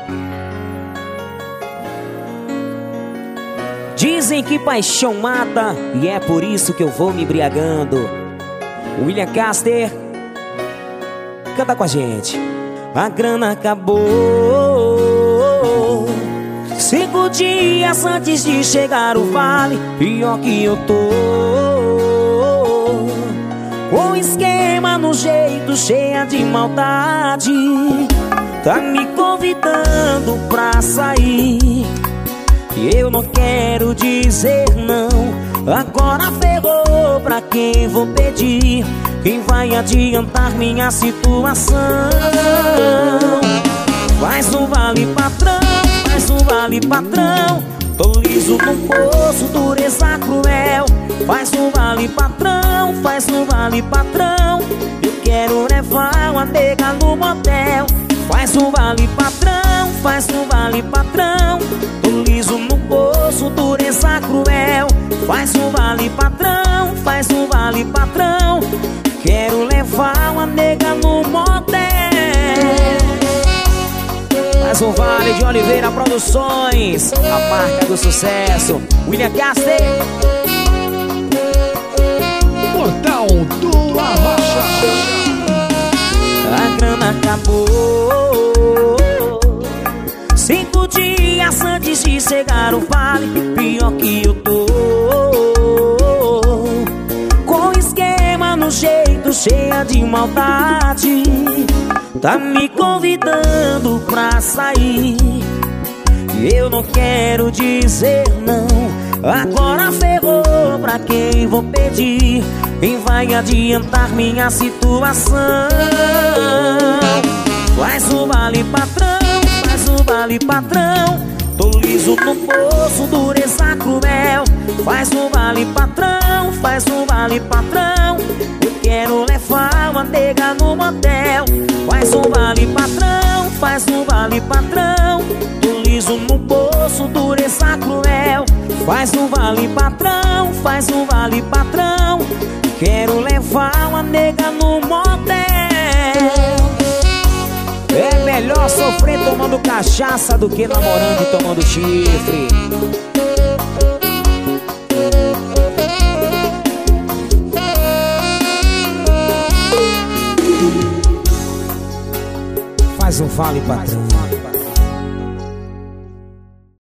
Dizem que paixão mata, e é por isso que eu vou me embriagando. William Caster, canta com a gente. A grana acabou 5 dias antes de chegar o vale. Pior que eu tô com esquema no jeito, cheia de maldade. Tá me convidando pra sair e eu não quero dizer não. Agora ferrou, pra quem vou pedir? Quem vai adiantar minha situação? Faz um vale patrão, faz um vale patrão. Tô liso no poço, dureza cruel. Faz um vale patrão, faz um vale patrão. Eu quero levar uma nega no motel. Faz um vale patrão, faz um vale patrão. Tô liso no poço, dureza cruel. Faz um vale patrão, faz um vale patrão. Quero levar uma nega no motel. Mais um vale de Oliveira Produções, a marca do sucesso. William Caster, Portal do Arrocha. a grana acabou 5 dias antes de chegar o vale. Pior que eu tô com esquema no jeito, cheia de maldade. Tá me convidando pra sair e eu não quero dizer não. Agora ferrou, pra quem vou pedir? Quem vai adiantar minha situação? Faz um vale patrão, faz um vale patrão. Tô liso no poço, dureza cruel. Faz um vale patrão, faz um vale patrão. Eu quero levar uma nega no motel. Faz um vale patrão, faz um vale patrão. Tô liso no poço, dureza cruel. Faz um vale patrão, faz um vale patrão. Quero levar uma nega no motel. É melhor sofrer tomando cachaça do que namorando e tomando chifre. Faz um vale patrão.